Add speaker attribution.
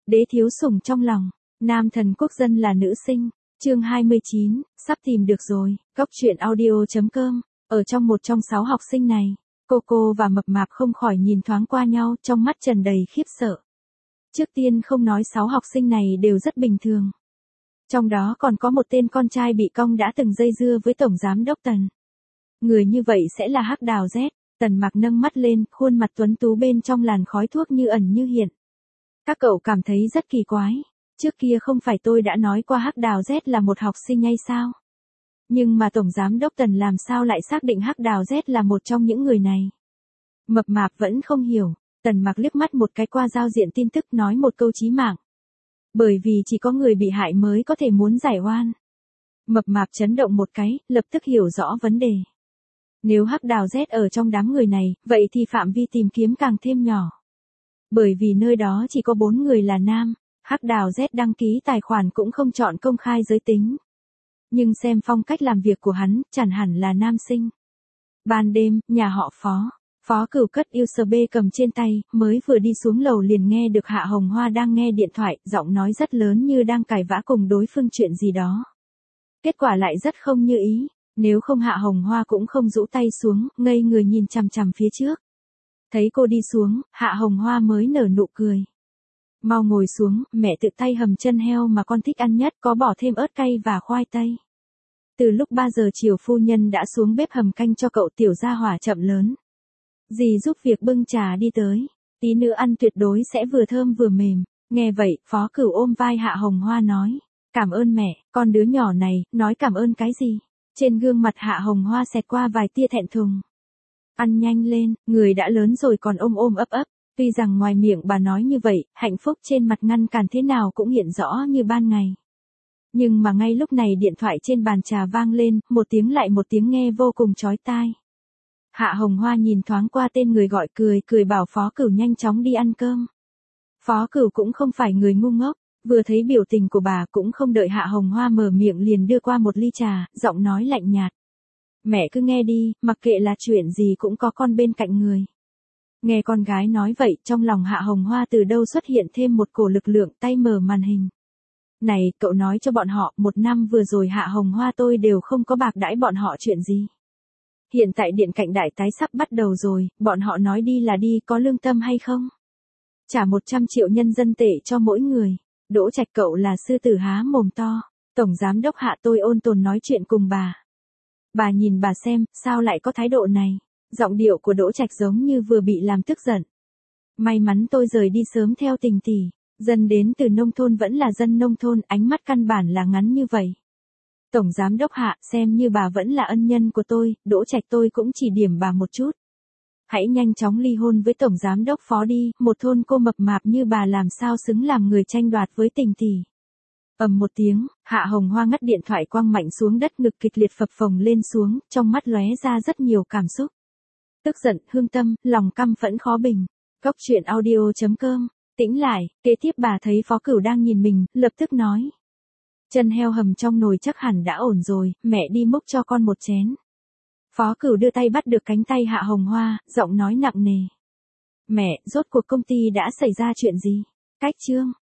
Speaker 1: Đế thiếu sủng trong lòng, nam thần quốc dân là nữ sinh. Chương 29, sắp tìm được rồi. Cóc truyện audio.com. Ở trong một trong 6 học sinh này, Coco và Mập Mạp không khỏi nhìn thoáng qua nhau, trong mắt tràn đầy khiếp sợ. Trước tiên không nói 6 học sinh này đều rất bình thường. Trong đó còn có một tên con trai bị cong đã từng dây dưa với Tổng Giám Đốc Tần. Người như vậy sẽ là Hắc Đào Z. Tần Mặc nâng mắt lên, khuôn mặt tuấn tú bên trong làn khói thuốc như ẩn như hiện. Các cậu cảm thấy rất kỳ quái. Trước kia không phải tôi đã nói qua Hắc Đào Z là một học sinh hay sao? Nhưng mà Tổng Giám Đốc Tần làm sao lại xác định Hắc Đào Z là một trong những người này? Mập Mạp vẫn không hiểu. Tần Mặc liếc mắt một cái qua giao diện tin tức, nói một câu chí mạng. Bởi vì chỉ có người bị hại mới có thể muốn giải oan. Mập Mạp chấn động một cái, lập tức hiểu rõ vấn đề. Nếu Hắc Đào Z ở trong đám người này, vậy thì phạm vi tìm kiếm càng thêm nhỏ. Bởi vì nơi đó chỉ có 4 người là nam, Hắc Đào Z đăng ký tài khoản cũng không chọn công khai giới tính. Nhưng xem phong cách làm việc của hắn, chẳng hẳn là nam sinh. Ban đêm, nhà họ Phó Cửu cất USB cầm trên tay, mới vừa đi xuống lầu liền nghe được Hạ Hồng Hoa đang nghe điện thoại, giọng nói rất lớn như đang cãi vã cùng đối phương chuyện gì đó. Kết quả lại rất không như ý, nếu không Hạ Hồng Hoa cũng không rũ tay xuống, ngây người nhìn chằm chằm phía trước. Thấy cô đi xuống, Hạ Hồng Hoa mới nở nụ cười. Mau ngồi xuống, mẹ tự tay hầm chân heo mà con thích ăn nhất, có bỏ thêm ớt cay và khoai tây. Từ lúc 3 giờ chiều phu nhân đã xuống bếp hầm canh cho cậu tiểu gia hỏa chậm lớn. Dì giúp việc bưng trà đi tới, tí nữa ăn tuyệt đối sẽ vừa thơm vừa mềm. Nghe vậy, Phó Cửu ôm vai Hạ Hồng Hoa nói, cảm ơn mẹ, con đứa nhỏ này, nói cảm ơn cái gì? Trên gương mặt Hạ Hồng Hoa xẹt qua vài tia thẹn thùng. Ăn nhanh lên, người đã lớn rồi còn ôm ôm ấp ấp. Tuy rằng ngoài miệng bà nói như vậy, hạnh phúc trên mặt ngăn cản thế nào cũng hiện rõ như ban ngày. Nhưng mà ngay lúc này điện thoại trên bàn trà vang lên, một tiếng lại một tiếng nghe vô cùng chói tai. Hạ Hồng Hoa nhìn thoáng qua tên người gọi, cười bảo Phó Cửu nhanh chóng đi ăn cơm. Phó Cửu cũng không phải người ngu ngốc, vừa thấy biểu tình của bà cũng không đợi Hạ Hồng Hoa mở miệng liền đưa qua một ly trà, giọng nói lạnh nhạt. Mẹ cứ nghe đi, mặc kệ là chuyện gì cũng có con bên cạnh người. Nghe con gái nói vậy, trong lòng Hạ Hồng Hoa từ đâu xuất hiện thêm một cổ lực lượng, tay mở màn hình. Này, cậu nói cho bọn họ, 1 năm vừa rồi Hạ Hồng Hoa tôi đều không có bạc đãi bọn họ chuyện gì. Hiện tại điện cạnh đại tái sắp bắt đầu rồi, bọn họ nói đi là đi, có lương tâm hay không? Trả 100 triệu nhân dân tệ cho mỗi người. Đỗ Trạch cậu là sư tử há mồm to. Tổng Giám Đốc Hạ tôi ôn tồn nói chuyện cùng bà. Bà nhìn bà xem, sao lại có thái độ này? Giọng điệu của Đỗ Trạch giống như vừa bị làm tức giận. May mắn tôi rời đi sớm theo tình tỷ. Dân đến từ nông thôn vẫn là dân nông thôn, ánh mắt căn bản là ngắn như vậy. Tổng Giám Đốc Hạ, xem như bà vẫn là ân nhân của tôi, Đỗ Trạch tôi cũng chỉ điểm bà một chút. Hãy nhanh chóng ly hôn với Tổng Giám Đốc Phó đi, một thôn cô mập mạp như bà làm sao xứng làm người tranh đoạt với tình tỷ. Ầm một tiếng, Hạ Hồng Hoa ngắt điện thoại quăng mạnh xuống đất, ngực kịch liệt phập phồng lên xuống, trong mắt lóe ra rất nhiều cảm xúc. Tức giận, hương tâm, lòng căm phẫn khó bình. Cóc truyện audio.com. Tĩnh lại, kế tiếp bà thấy Phó Cửu đang nhìn mình, lập tức nói. Chân heo hầm trong nồi chắc hẳn đã ổn rồi, mẹ đi múc cho con một chén. Phó Cửu đưa tay bắt được cánh tay Hạ Hồng Hoa, giọng nói nặng nề. Mẹ, rốt cuộc công ty đã xảy ra chuyện gì? Cách chương.